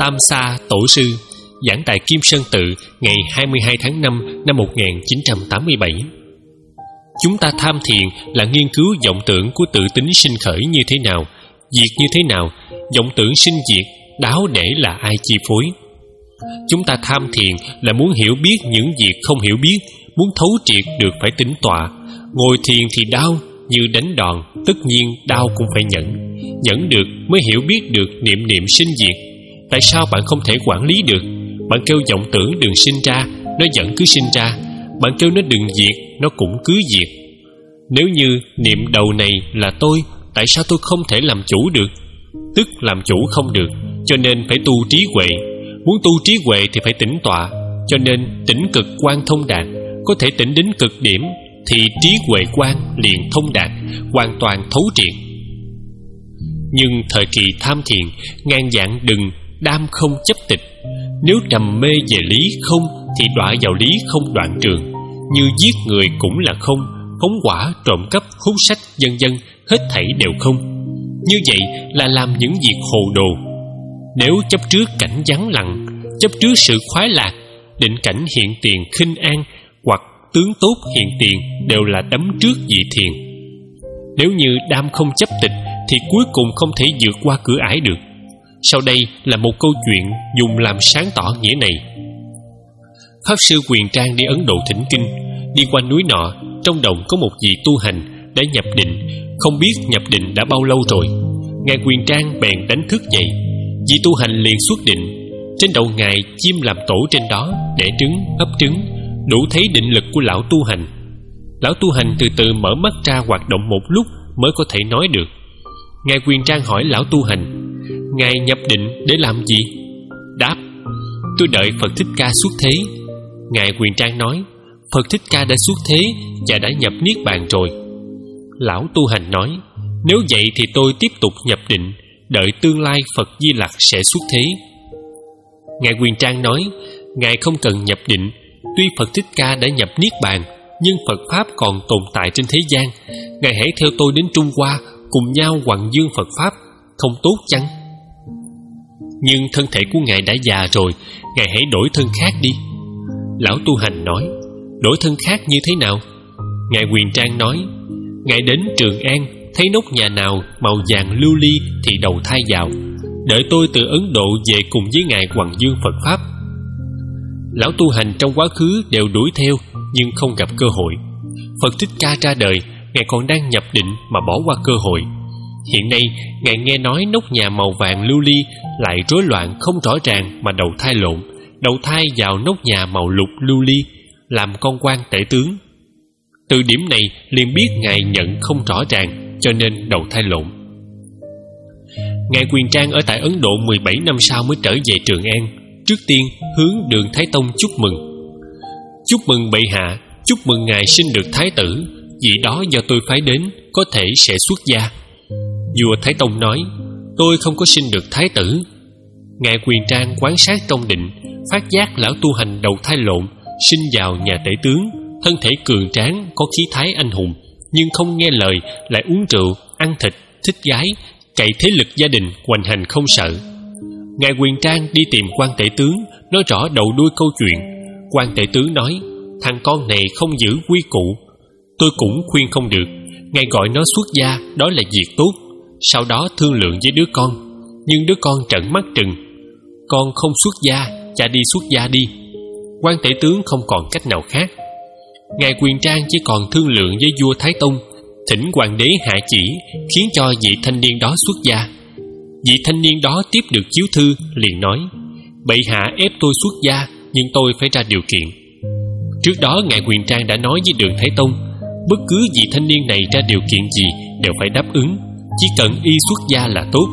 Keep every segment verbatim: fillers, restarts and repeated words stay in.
Tam Sa Tổ Sư giảng tại Kim Sơn Tự ngày hai mươi hai tháng năm năm một nghìn chín trăm tám mươi bảy. Chúng ta tham thiền là nghiên cứu vọng tưởng của tự tính sinh khởi như thế nào, diệt như thế nào, vọng tưởng sinh diệt, đáo để là ai chi phối. Chúng ta tham thiền là muốn hiểu biết những việc không hiểu biết, muốn thấu triệt được phải tĩnh tọa. Ngồi thiền thì đau như đánh đòn, tất nhiên đau cũng phải nhẫn. Nhẫn được mới hiểu biết được niệm niệm sinh diệt. Tại sao bạn không thể quản lý được? Bạn kêu vọng tưởng đừng sinh ra, nó vẫn cứ sinh ra. Bạn kêu nó đừng diệt, nó cũng cứ diệt. Nếu như niệm đầu này là tôi, tại sao tôi không thể làm chủ được? Tức làm chủ không được, cho nên phải tu trí huệ. Muốn tu trí huệ thì phải tĩnh tọa, cho nên tĩnh cực quan thông đạt. Có thể tĩnh đến cực điểm thì trí huệ quan liền thông đạt, hoàn toàn thấu triệt. Nhưng thời kỳ tham thiền, ngàn vạn đừng đam không chấp tịch. Nếu trầm mê về lý không thì đọa vào lý không đoạn trường. Như giết người cũng là không, phóng hỏa, trộm cắp, hút sách, vân vân, hết thảy đều không. Như vậy là làm những việc hồ đồ. Nếu chấp trước cảnh vắng lặng, chấp trước sự khoái lạc, định cảnh hiện tiền khinh an, hoặc tướng tốt hiện tiền đều là đắm trước dị thiền. Nếu như đam không chấp tịch thì cuối cùng không thể vượt qua cửa ải được. Sau đây là một câu chuyện dùng làm sáng tỏ nghĩa này. Pháp sư Quyền Trang đi Ấn Độ thỉnh kinh. Đi qua núi nọ, trong đồng có một vị tu hành đã nhập định. Không biết nhập định đã bao lâu rồi. Ngài Quyền Trang bèn đánh thức dậy. Vị tu hành liền xuất định. Trên đầu ngài chim làm tổ trên đó, đẻ trứng, ấp trứng, đủ thấy định lực của lão tu hành. Lão tu hành từ từ mở mắt ra hoạt động một lúc mới có thể nói được. Ngài Quyền Trang hỏi lão tu hành: ngài nhập định để làm gì? Đáp: tôi đợi Phật Thích Ca xuất thế. Ngài Quyền Trang nói: Phật Thích Ca đã xuất thế và đã nhập niết bàn rồi. Lão tu hành nói: nếu vậy thì tôi tiếp tục nhập định, đợi tương lai Phật Di Lặc sẽ xuất thế. Ngài Quyền Trang nói: ngài không cần nhập định. Tuy Phật Thích Ca đã nhập niết bàn, nhưng Phật Pháp còn tồn tại trên thế gian. Ngài hãy theo tôi đến Trung Hoa, cùng nhau hoằng dương Phật Pháp, không tốt chăng? Nhưng thân thể của ngài đã già rồi, ngài hãy đổi thân khác đi. Lão tu hành nói: đổi thân khác như thế nào? Ngài Quyền Trang nói: ngài đến Trường An, thấy nóc nhà nào màu vàng lưu ly thì đầu thai vào. Đợi tôi từ Ấn Độ về cùng với ngài hoằng dương Phật Pháp. Lão tu hành trong quá khứ đều đuổi theo, nhưng không gặp cơ hội. Phật Thích Ca ra đời, ngài còn đang nhập định mà bỏ qua cơ hội. Hiện nay ngài nghe nói nóc nhà màu vàng lưu ly lại rối loạn không rõ ràng mà đầu thai lộn, đầu thai vào nóc nhà màu lục lưu ly, làm con quan tể tướng. Từ điểm này liền biết ngài nhận không rõ ràng, cho nên đầu thai lộn. Ngài Quyền Trang ở tại Ấn Độ mười bảy năm sau mới trở về Trường An. Trước tiên hướng Đường Thái Tông chúc mừng: chúc mừng bệ hạ, chúc mừng ngài sinh được thái tử. Vị đó do tôi phái đến, có thể sẽ xuất gia. Vua Thái Tông nói: tôi không có sinh được thái tử. Ngài Quyền Trang quan sát trong định, phát giác lão tu hành đầu thai lộn, sinh vào nhà tể tướng, thân thể cường tráng, có khí thái anh hùng, nhưng không nghe lời, lại uống rượu, ăn thịt, thích gái, cậy thế lực gia đình, hoành hành không sợ. Ngài Quyền Trang đi tìm quan tể tướng, nói rõ đầu đuôi câu chuyện. Quan tể tướng nói: thằng con này không giữ quy củ. Tôi cũng khuyên không được. Ngài gọi nó xuất gia, đó là việc tốt. Sau đó thương lượng với đứa con. Nhưng đứa con trợn mắt trừng: con không xuất gia, cha đi xuất gia đi. Quan tể tướng không còn cách nào khác. Ngài Quyền Trang chỉ còn thương lượng với vua Thái Tông, thỉnh hoàng đế hạ chỉ, khiến cho vị thanh niên đó xuất gia. Vị thanh niên đó tiếp được chiếu thư, liền nói: bệ hạ ép tôi xuất gia, nhưng tôi phải ra điều kiện. Trước đó ngài Quyền Trang đã nói với Đường Thái Tông, bất cứ vị thanh niên này ra điều kiện gì đều phải đáp ứng, chỉ cần y xuất gia là tốt.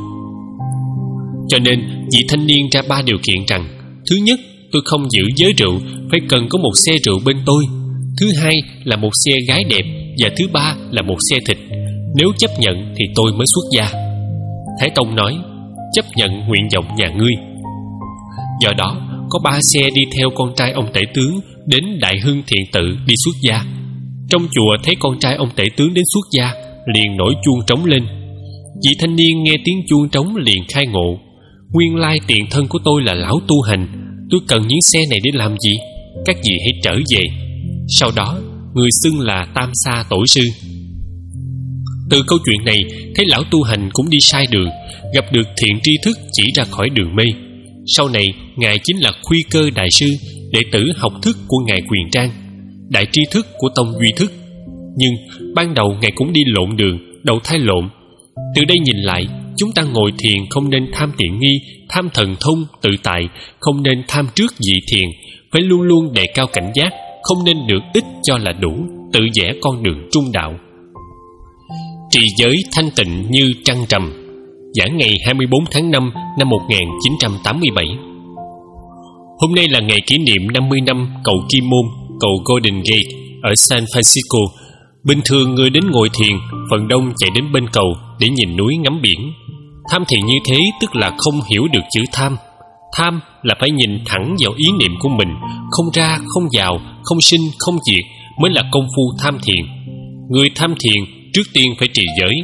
Cho nên vị thanh niên ra ba điều kiện rằng: thứ nhất, tôi không giữ giới rượu, phải cần có một xe rượu bên tôi. Thứ hai là một xe gái đẹp. Và thứ ba là một xe thịt. Nếu chấp nhận thì tôi mới xuất gia. Thái Tông nói: chấp nhận nguyện vọng nhà ngươi. Do đó có ba xe đi theo con trai ông tể tướng đến Đại Hưng Thiện Tự đi xuất gia. Trong chùa thấy con trai ông tể tướng đến xuất gia, liền nổi chuông trống lên. Vị thanh niên nghe tiếng chuông trống liền khai ngộ. Nguyên lai tiền thân của tôi là lão tu hành. Tôi cần những xe này để làm gì? Các vị hãy trở về. Sau đó người xưng là Tam Sa Tổ sư. Từ câu chuyện này thấy lão tu hành cũng đi sai đường, gặp được thiện tri thức chỉ ra khỏi đường mê. Sau này ngài chính là Khuy Cơ đại sư, đệ tử học thức của ngài Quyền Trang, đại tri thức của tông Duy Thức. Nhưng ban đầu ngài cũng đi lộn đường, đầu thai lộn. Từ đây nhìn lại, chúng ta ngồi thiền không nên tham tiện nghi, tham thần thông, tự tại, không nên tham trước dị thiền, phải luôn luôn đề cao cảnh giác, không nên được ít cho là đủ, tự vẽ con đường trung đạo. Trì giới thanh tịnh như trăng trầm. Giảng ngày hai mươi bốn tháng năm năm một nghìn chín trăm tám mươi bảy. Hôm nay là ngày kỷ niệm năm mươi năm cầu Kim Môn, cầu Golden Gate ở San Francisco. Bình thường người đến ngồi thiền, phần đông chạy đến bên cầu để nhìn núi ngắm biển. Tham thiền như thế tức là không hiểu được chữ tham. Tham là phải nhìn thẳng vào ý niệm của mình, không ra, không vào, không sinh, không diệt, mới là công phu tham thiền. Người tham thiền trước tiên phải trì giới.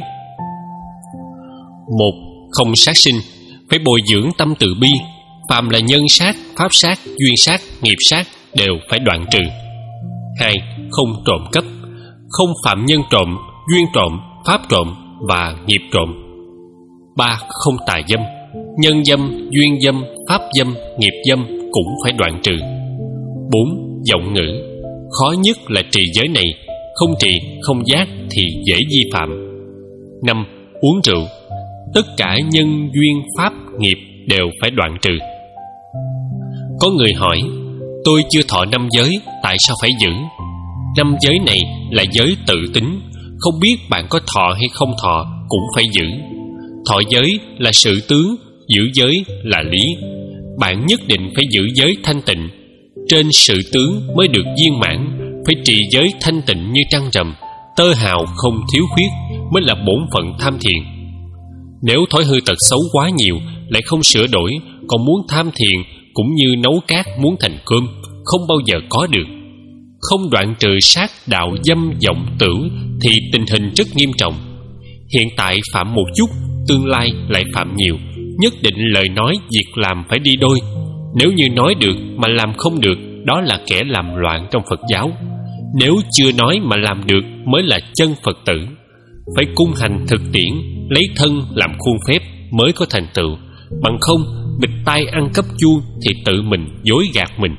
Một, không sát sinh, phải bồi dưỡng tâm từ bi. Phàm là nhân sát, pháp sát, duyên sát, nghiệp sát đều phải đoạn trừ. Hai, không trộm cắp, không phạm nhân trộm, duyên trộm, pháp trộm và nghiệp trộm. Ba, không tà dâm, nhân dâm, duyên dâm, pháp dâm, nghiệp dâm cũng phải đoạn trừ. Bốn, vọng ngữ, khó nhất là trì giới này, không trì, không giác thì dễ vi phạm. Năm, uống rượu, tất cả nhân duyên pháp nghiệp đều phải đoạn trừ. Có người hỏi, tôi chưa thọ năm giới, tại sao phải giữ? Năm giới này là giới tự tính, không biết bạn có thọ hay không thọ cũng phải giữ. Thọ giới là sự tướng, giữ giới là lý. Bạn nhất định phải giữ giới thanh tịnh. Trên sự tướng mới được viên mãn, phải trì giới thanh tịnh như trăng rằm, tơ hào không thiếu khuyết mới là bổn phận tham thiền. Nếu thói hư tật xấu quá nhiều lại không sửa đổi, còn muốn tham thiền cũng như nấu cát muốn thành cơm, không bao giờ có được. Không đoạn trừ sát đạo dâm vọng tưởng thì tình hình rất nghiêm trọng. Hiện tại phạm một chút, tương lai lại phạm nhiều. Nhất định lời nói, việc làm phải đi đôi. Nếu như nói được mà làm không được, đó là kẻ làm loạn trong Phật giáo. Nếu chưa nói mà làm được mới là chân Phật tử. Phải cung hành thực tiễn, lấy thân làm khuôn phép mới có thành tựu. Bằng không, bịt tai ăn cắp chuông thì tự mình dối gạt mình.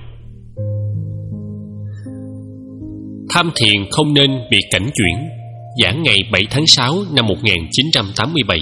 Tham thiền không nên bị cảnh chuyển. Giảng ngày bảy tháng sáu năm một nghìn chín trăm tám mươi bảy.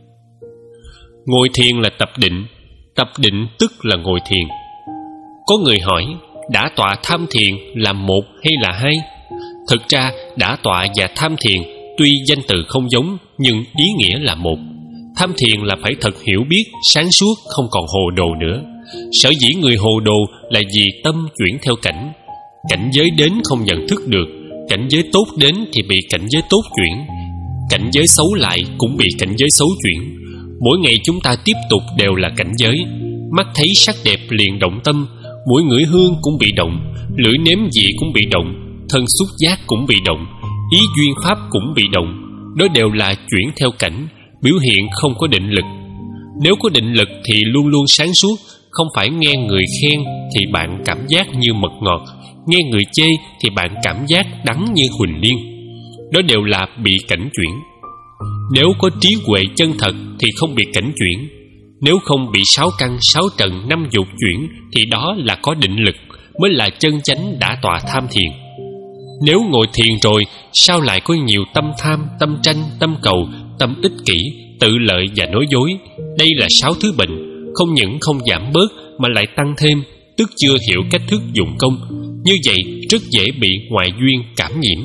Ngồi thiền là tập định, tập định tức là ngồi thiền. Có người hỏi, đã tọa tham thiền là một hay là hai? Thực ra đã tọa và tham thiền tuy danh từ không giống nhưng ý nghĩa là một. Tham thiền là phải thật hiểu biết, sáng suốt, không còn hồ đồ nữa. Sở dĩ người hồ đồ là vì tâm chuyển theo cảnh. Cảnh giới đến không nhận thức được, cảnh giới tốt đến thì bị cảnh giới tốt chuyển, cảnh giới xấu lại cũng bị cảnh giới xấu chuyển. Mỗi ngày chúng ta tiếp tục đều là cảnh giới. Mắt thấy sắc đẹp liền động tâm, mũi ngửi hương cũng bị động, lưỡi nếm vị cũng bị động, thân xúc giác cũng bị động, ý duyên pháp cũng bị động. Đó đều là chuyển theo cảnh, biểu hiện không có định lực. Nếu có định lực thì luôn luôn sáng suốt. Không phải nghe người khen thì bạn cảm giác như mật ngọt, nghe người chê thì bạn cảm giác đắng như huỳnh liên. Đó đều là bị cảnh chuyển. Nếu có trí huệ chân thật thì không bị cảnh chuyển. Nếu không bị sáu căn, sáu trần, năm dục chuyển thì đó là có định lực, mới là chân chánh đã tọa tham thiền. Nếu ngồi thiền rồi, sao lại có nhiều tâm tham, tâm tranh, tâm cầu, tâm ích kỷ, tự lợi và nói dối? Đây là sáu thứ bệnh, không những không giảm bớt mà lại tăng thêm, tức chưa hiểu cách thức dụng công. Như vậy rất dễ bị ngoại duyên cảm nhiễm.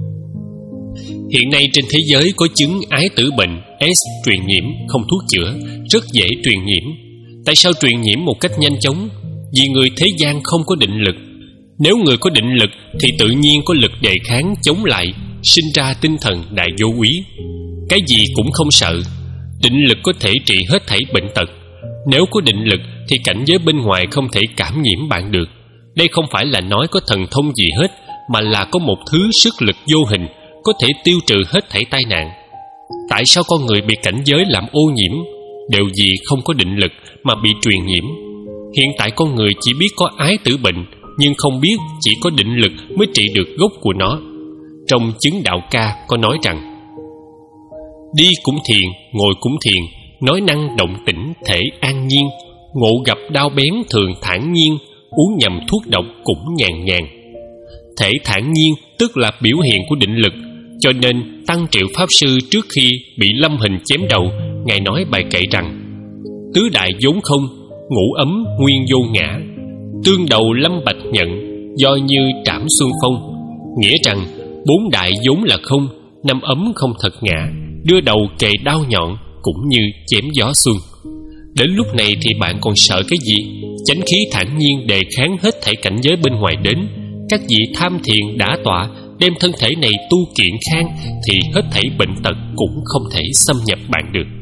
Hiện nay trên thế giới có chứng ái tử bệnh S truyền nhiễm, không thuốc chữa, rất dễ truyền nhiễm. Tại sao truyền nhiễm một cách nhanh chóng? Vì người thế gian không có định lực. Nếu người có định lực thì tự nhiên có lực đề kháng chống lại, sinh ra tinh thần đại vô úy. Cái gì cũng không sợ. Định lực có thể trị hết thảy bệnh tật. Nếu có định lực thì cảnh giới bên ngoài không thể cảm nhiễm bạn được. Đây không phải là nói có thần thông gì hết, mà là có một thứ sức lực vô hình có thể tiêu trừ hết thảy tai nạn. Tại sao con người bị cảnh giới làm ô nhiễm? đều vì không có định lực mà bị truyền nhiễm. Hiện tại con người chỉ biết có ái tử bệnh, nhưng không biết chỉ có định lực mới trị được gốc của nó. Trong chứng đạo ca có nói rằng: đi cũng thiền, ngồi cũng thiền, nói năng động tĩnh thể an nhiên, ngộ gặp đau bén thường thản nhiên, uống nhầm thuốc độc cũng nhàn nhàn. Thể thản nhiên tức là biểu hiện của định lực, cho nên Tăng Triệu Pháp Sư trước khi bị lâm hình chém đầu, ngài nói bài kệ rằng: tứ đại vốn không, ngũ ấm nguyên vô ngã, tương đầu lâm bạch nhận, do như trảm xuân phong. Nghĩa rằng bốn đại vốn là không, năm ấm không thật ngã, đưa đầu kề đao nhọn cũng như chém gió xuân. Đến lúc này thì bạn còn sợ cái gì? Chánh khí thản nhiên đề kháng hết thảy cảnh giới bên ngoài đến. Các vị tham thiền đã tọa, đem thân thể này tu kiện khang, thì hết thảy bệnh tật cũng không thể xâm nhập bạn được.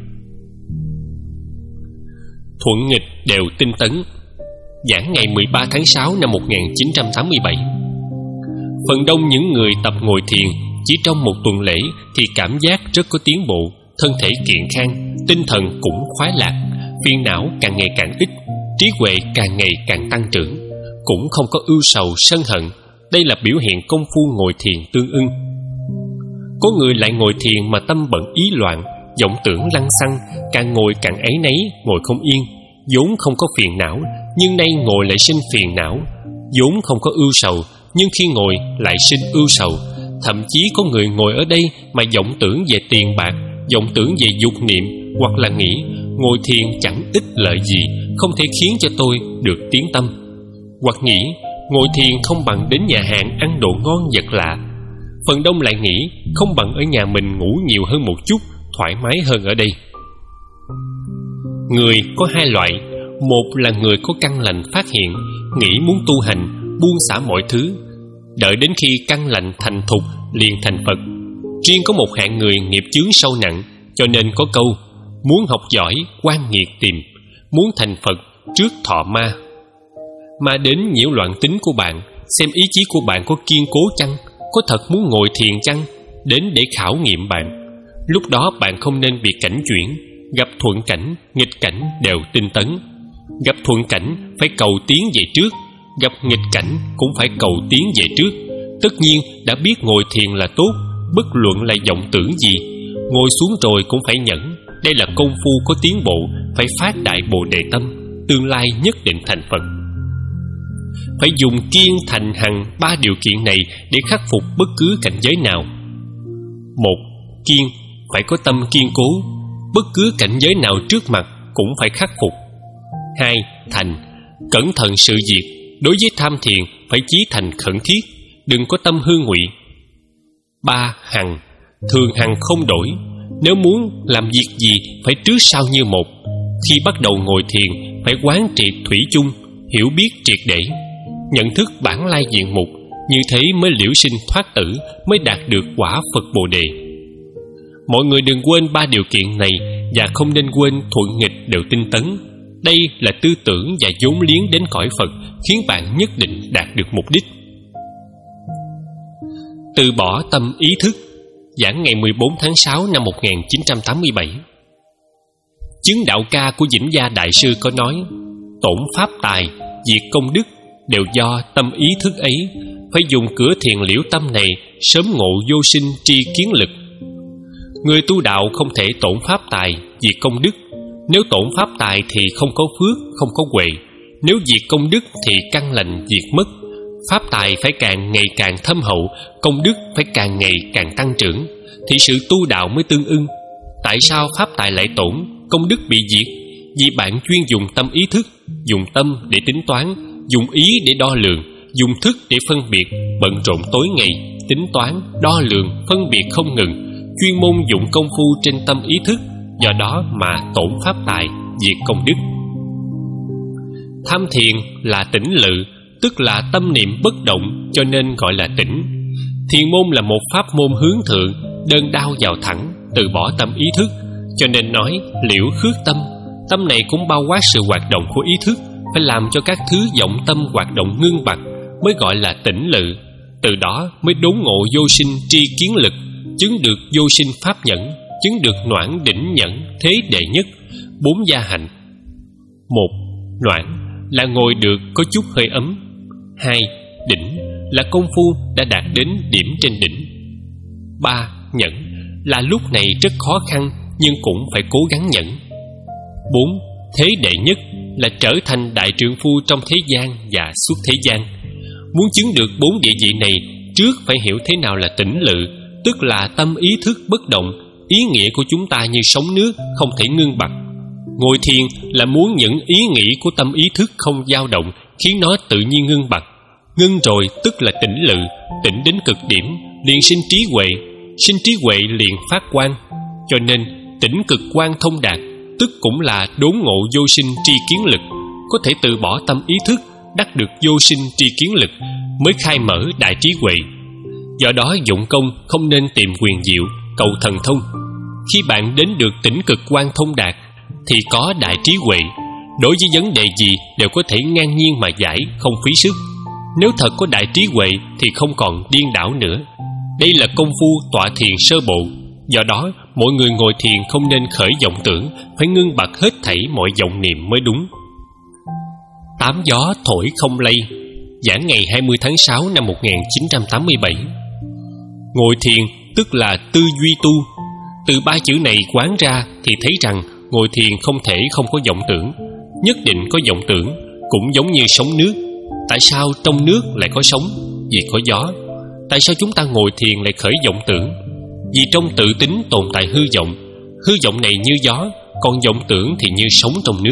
Thuận nghịch đều tinh tấn. Giảng ngày mười ba tháng sáu năm một nghìn chín trăm tám mươi bảy. Phần đông những người tập ngồi thiền chỉ trong một tuần lễ thì cảm giác rất có tiến bộ, thân thể kiện khang, tinh thần cũng khoái lạc, phiền não càng ngày càng ít, trí huệ càng ngày càng tăng trưởng, cũng không có ưu sầu sân hận. Đây là biểu hiện công phu ngồi thiền tương ưng. Có người lại ngồi thiền mà tâm bận ý loạn, vọng tưởng lăng xăng, càng ngồi càng áy náy, ngồi không yên. Vốn không có phiền não, nhưng nay ngồi lại sinh phiền não. Vốn không có ưu sầu, nhưng khi ngồi lại sinh ưu sầu. Thậm chí có người ngồi ở đây mà vọng tưởng về tiền bạc, vọng tưởng về dục niệm, hoặc là nghĩ ngồi thiền chẳng ích lợi gì, không thể khiến cho tôi được tiến tâm. Hoặc nghĩ ngồi thiền không bằng đến nhà hàng ăn đồ ngon vật lạ. Phần đông lại nghĩ không bằng ở nhà mình ngủ nhiều hơn một chút, thoải mái hơn ở đây. Người có hai loại. Một là người có căn lành phát hiện, nghĩ muốn tu hành, buông xả mọi thứ, đợi đến khi căn lành thành thục liền thành Phật. Riêng có một hạng người nghiệp chướng sâu nặng, cho nên có câu: muốn học giỏi quan nghiệt tìm, muốn thành Phật trước thọ ma. Ma đến nhiễu loạn tính của bạn, xem ý chí của bạn có kiên cố chăng, có thật muốn ngồi thiền chăng, đến để khảo nghiệm bạn. Lúc đó bạn không nên bị cảnh chuyển, gặp thuận cảnh, nghịch cảnh đều tinh tấn. Gặp thuận cảnh phải cầu tiến về trước, gặp nghịch cảnh cũng phải cầu tiến về trước. Tất nhiên đã biết ngồi thiền là tốt, bất luận là vọng tưởng gì, ngồi xuống rồi cũng phải nhẫn. Đây là công phu có tiến bộ, phải phát đại bồ đề tâm, tương lai nhất định thành Phật. Phải dùng kiên thành hằng ba điều kiện này để khắc phục bất cứ cảnh giới nào. Một, kiên, phải có tâm kiên cố, bất cứ cảnh giới nào trước mặt cũng phải khắc phục. Hai, thành, cẩn thận sự việc, đối với tham thiền phải chí thành khẩn thiết, đừng có tâm hư ngụy. Ba, hằng, thường hằng không đổi, nếu muốn làm việc gì phải trước sau như một. Khi bắt đầu ngồi thiền phải quán triệt thủy chung, hiểu biết triệt để, nhận thức bản lai diện mục, như thế mới liễu sinh thoát tử, mới đạt được quả Phật Bồ Đề. Mọi người đừng quên ba điều kiện này, và không nên quên thuận nghịch đều tinh tấn. Đây là tư tưởng và vốn liếng đến cõi Phật, khiến bạn nhất định đạt được mục đích. Từ bỏ tâm ý thức. Giảng ngày mười bốn tháng sáu năm một nghìn chín trăm tám mươi bảy. Chứng đạo ca của Vĩnh Gia Đại Sư có nói: tổn pháp tài, diệt công đức đều do tâm ý thức ấy. Phải dùng cửa thiền liễu tâm này, sớm ngộ vô sinh tri kiến lực. Người tu đạo không thể tổn pháp tài, diệt công đức. Nếu tổn pháp tài thì không có phước, không có huệ. Nếu diệt công đức thì căn lành diệt mất. Pháp tài phải càng ngày càng thâm hậu, công đức phải càng ngày càng tăng trưởng, thì sự tu đạo mới tương ưng. Tại sao pháp tài lại tổn, công đức bị diệt? Vì bạn chuyên dùng tâm ý thức, dùng tâm để tính toán, dùng ý để đo lường, dùng thức để phân biệt, bận rộn tối ngày, tính toán, đo lường, phân biệt không ngừng, chuyên môn dụng công phu trên tâm ý thức, do đó mà tổn pháp tài, diệt công đức. Tham thiền là tĩnh lự, tức là tâm niệm bất động, cho nên gọi là tĩnh. Thiền môn là một pháp môn hướng thượng, đơn đao vào thẳng, từ bỏ tâm ý thức, cho nên nói liễu khước tâm. Tâm này cũng bao quát sự hoạt động của ý thức, phải làm cho các thứ vọng tâm hoạt động ngưng bặt, mới gọi là tĩnh lự. Từ đó mới đốn ngộ vô sinh tri kiến lực, chứng được vô sinh pháp nhẫn, chứng được noãn đỉnh nhẫn thế đệ nhất, bốn gia hạnh. Một, noãn là ngồi được có chút hơi ấm. Hai, đỉnh là công phu đã đạt đến điểm trên đỉnh. Ba, nhẫn là lúc này rất khó khăn nhưng cũng phải cố gắng nhẫn. Bốn, thế đệ nhất là trở thành đại trượng phu trong thế gian và suốt thế gian. Muốn chứng được bốn địa vị này, trước phải hiểu thế nào là tĩnh lự, tức là tâm ý thức bất động. Ý nghĩa của chúng ta như sóng nước, không thể ngưng bặt. Ngồi thiền là muốn những ý nghĩ của tâm ý thức không dao động, khiến nó tự nhiên ngưng bặt. Ngưng rồi tức là tĩnh lự, tĩnh đến cực điểm liền sinh trí huệ, sinh trí huệ liền phát quang. Cho nên tĩnh cực quang thông đạt, tức cũng là đốn ngộ vô sinh tri kiến lực. Có thể từ bỏ tâm ý thức, đắc được vô sinh tri kiến lực, mới khai mở đại trí huệ. Do đó dụng công không nên tìm quyền diệu, cầu thần thông. Khi bạn đến được tĩnh cực quang thông đạt thì có đại trí huệ, đối với vấn đề gì đều có thể ngang nhiên mà giải, không phí sức. Nếu thật có đại trí huệ thì không còn điên đảo nữa. Đây là công phu tọa thiền sơ bộ. Do đó mọi người ngồi thiền không nên khởi vọng tưởng, phải ngưng bặt hết thảy mọi vọng niệm mới đúng. Tám gió thổi không lay. Giảng ngày hai mươi tháng sáu năm một nghìn chín trăm tám mươi bảy. Ngồi thiền tức là tư duy tu. Từ ba chữ này quán ra thì thấy rằng ngồi thiền không thể không có vọng tưởng, nhất định có vọng tưởng, cũng giống như sóng nước. Tại sao trong nước lại có sóng? Vì có gió. Tại sao chúng ta ngồi thiền lại khởi vọng tưởng? Vì trong tự tính tồn tại hư vọng. Hư vọng này như gió, còn vọng tưởng thì như sóng trong nước.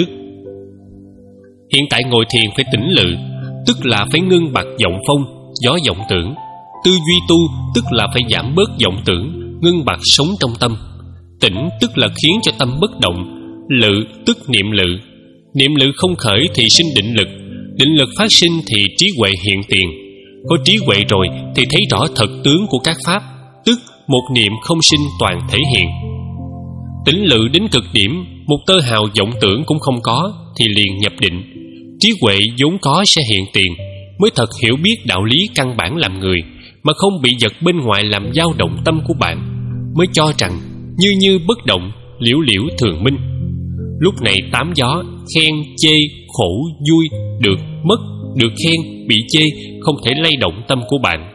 Hiện tại ngồi thiền phải tĩnh lự, tức là phải ngưng bặt vọng phong, gió vọng tưởng. Tư duy tu tức là phải giảm bớt vọng tưởng, ngưng bặt sống trong tâm. Tĩnh tức là khiến cho tâm bất động. Lự tức niệm lự. Niệm lự không khởi thì sinh định lực. Định lực phát sinh thì trí huệ hiện tiền. Có trí huệ rồi thì thấy rõ thật tướng của các pháp, tức một niệm không sinh toàn thể hiện. Tĩnh lự đến cực điểm, một tơ hào vọng tưởng cũng không có thì liền nhập định. Trí huệ vốn có sẽ hiện tiền, mới thật hiểu biết đạo lý căn bản làm người, mà không bị vật bên ngoài làm dao động tâm của bạn, mới cho rằng như như bất động, liễu liễu thường minh. Lúc này tám gió, khen, chê, khổ, vui, được, mất, được khen, bị chê không thể lay động tâm của bạn.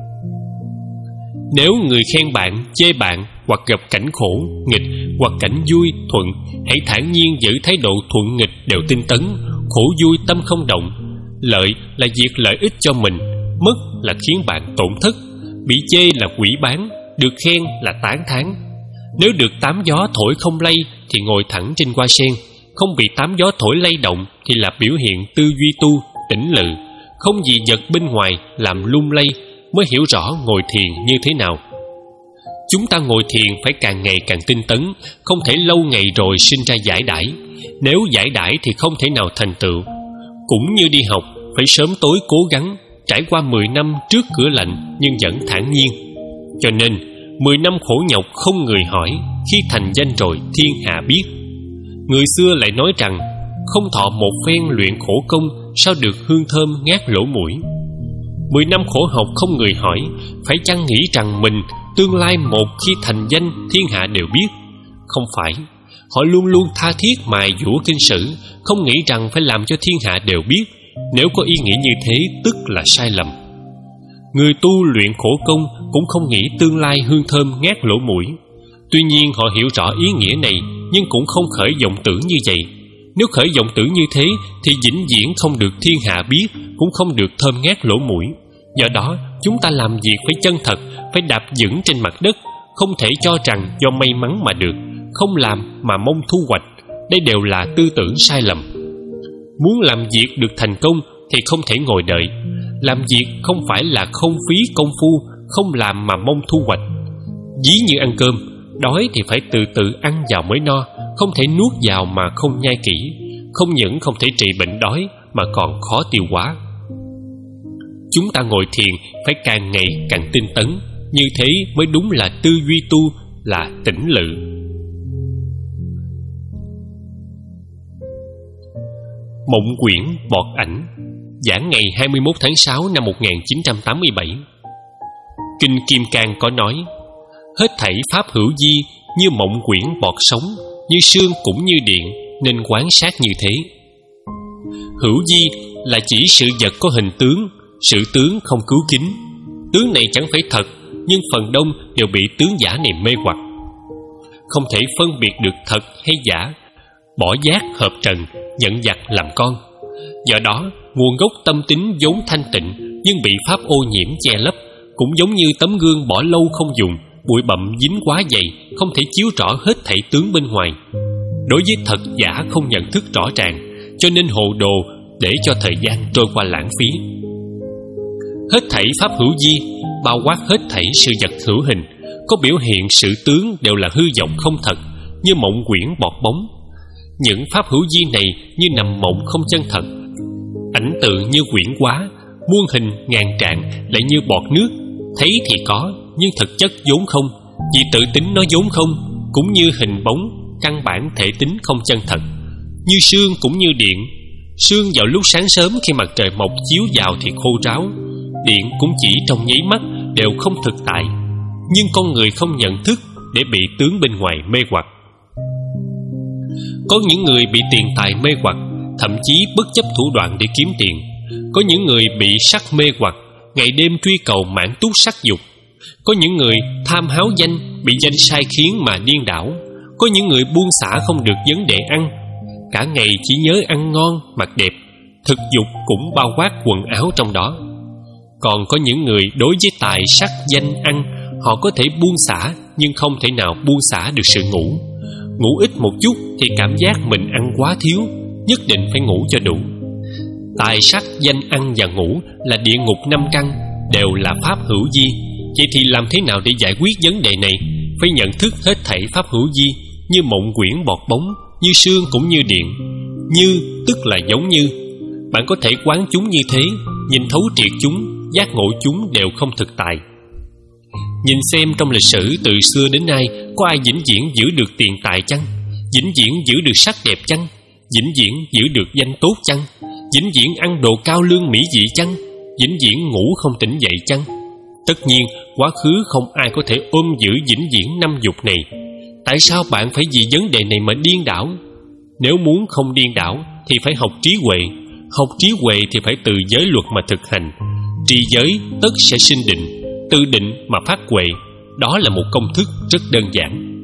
Nếu người khen bạn, chê bạn, hoặc gặp cảnh khổ, nghịch, hoặc cảnh vui, thuận, hãy thản nhiên giữ thái độ thuận nghịch đều tinh tấn. Khổ vui tâm không động. Lợi là diệt lợi ích cho mình, mất là khiến bạn tổn thất, bị chê là quỷ bán, được khen là tán thán. Nếu được tám gió thổi không lay thì ngồi thẳng trên hoa sen, không bị tám gió thổi lay động thì là biểu hiện tư duy tu, tĩnh lự, không gì vật bên ngoài làm lung lay, mới hiểu rõ ngồi thiền như thế nào. Chúng ta ngồi thiền phải càng ngày càng tinh tấn, không thể lâu ngày rồi sinh ra giải đãi. Nếu giải đãi thì không thể nào thành tựu. Cũng như đi học, phải sớm tối cố gắng, trải qua mười năm trước cửa lạnh nhưng vẫn thản nhiên. Cho nên mười năm khổ nhọc không người hỏi, khi thành danh rồi thiên hạ biết. Người xưa lại nói rằng không thọ một phen luyện khổ công, sao được hương thơm ngát lỗ mũi. Mười năm khổ học không người hỏi, phải chăng nghĩ rằng mình tương lai một khi thành danh thiên hạ đều biết? Không phải. Họ luôn luôn tha thiết mài dũa kinh sử, không nghĩ rằng phải làm cho thiên hạ đều biết. Nếu có ý nghĩ như thế tức là sai lầm. Người tu luyện khổ công cũng không nghĩ tương lai hương thơm ngát lỗ mũi. Tuy nhiên họ hiểu rõ ý nghĩa này, nhưng cũng không khởi vọng tưởng như vậy. Nếu khởi vọng tưởng như thế thì vĩnh viễn không được thiên hạ biết, cũng không được thơm ngát lỗ mũi. Do đó chúng ta làm việc phải chân thật, phải đạp vững trên mặt đất, không thể cho rằng do may mắn mà được, không làm mà mong thu hoạch. Đây đều là tư tưởng sai lầm. Muốn làm việc được thành công thì không thể ngồi đợi. Làm việc không phải là không phí công phu, không làm mà mong thu hoạch. Ví như ăn cơm, đói thì phải từ từ ăn vào mới no, không thể nuốt vào mà không nhai kỹ. Không những không thể trị bệnh đói mà còn khó tiêu hóa. Chúng ta ngồi thiền phải càng ngày càng tinh tấn, như thế mới đúng là tư duy tu, là tĩnh lự. Mộng quyển bọt ảnh. Giảng ngày hai mươi mốt tháng sáu năm một nghìn chín trăm tám mươi bảy. Kinh Kim Cang có nói: hết thảy pháp hữu vi như mộng quyển bọt sóng, như sương cũng như điện, nên quán sát như thế. Hữu di là chỉ sự vật có hình tướng, sự tướng không cứu kính. Tướng này chẳng phải thật, nhưng phần đông đều bị tướng giả này mê hoặc, không thể phân biệt được thật hay giả, bỏ giác hợp trần, nhận giặc làm con. Do đó, nguồn gốc tâm tính vốn thanh tịnh nhưng bị pháp ô nhiễm che lấp, cũng giống như tấm gương bỏ lâu không dùng, bụi bặm dính quá dày, không thể chiếu rõ hết thảy tướng bên ngoài. Đối với thật giả không nhận thức rõ ràng, cho nên hồ đồ, để cho thời gian trôi qua lãng phí. Hết thảy pháp hữu di bao quát hết thảy sự vật hữu hình, có biểu hiện sự tướng đều là hư vọng không thật, như mộng quyển bọt bóng. Những pháp hữu di này như nằm mộng không chân thật, ảnh tượng như quyển quá, muôn hình ngàn trạng lại như bọt nước, thấy thì có nhưng thực chất vốn không, vì tự tính nó vốn không, cũng như hình bóng, căn bản thể tính không chân thật. Như sương cũng như điện, sương vào lúc sáng sớm khi mặt trời mọc chiếu vào thì khô ráo, điện cũng chỉ trong nháy mắt, đều không thực tại. Nhưng con người không nhận thức để bị tướng bên ngoài mê hoặc. Có những người bị tiền tài mê hoặc, thậm chí bất chấp thủ đoạn để kiếm tiền. Có những người bị sắc mê hoặc, ngày đêm truy cầu mãn túc sắc dục. Có những người tham háo danh, bị danh sai khiến mà điên đảo. Có những người buông xả không được vấn đề ăn, cả ngày chỉ nhớ ăn ngon, mặc đẹp, thực dục cũng bao quát quần áo trong đó. Còn có những người đối với tài sắc danh ăn, họ có thể buông xả nhưng không thể nào buông xả được sự ngủ. Ngủ ít một chút thì cảm giác mình ăn quá thiếu, nhất định phải ngủ cho đủ. Tài sắc danh ăn và ngủ là địa ngục năm căn, đều là pháp hữu di. Vậy thì làm thế nào để giải quyết vấn đề này? Phải nhận thức hết thảy pháp hữu di, như mộng quyển bọt bóng, như sương cũng như điện. Như tức là giống như. Bạn có thể quán chúng như thế, nhìn thấu triệt chúng, giác ngộ chúng đều không thực tại. Nhìn xem trong lịch sử từ xưa đến nay, có ai vĩnh viễn giữ được tiền tài chăng? Vĩnh viễn giữ được sắc đẹp chăng? Vĩnh viễn giữ được danh tốt chăng? Vĩnh viễn ăn đồ cao lương mỹ vị chăng? Vĩnh viễn ngủ không tỉnh dậy chăng? Tất nhiên, quá khứ không ai có thể ôm giữ vĩnh viễn năm dục này. Tại sao bạn phải vì vấn đề này mà điên đảo? Nếu muốn không điên đảo thì phải học trí huệ. Học trí huệ thì phải từ giới luật mà thực hành. Trì giới tất sẽ sinh định, từ định mà phát huệ. Đó là một công thức rất đơn giản.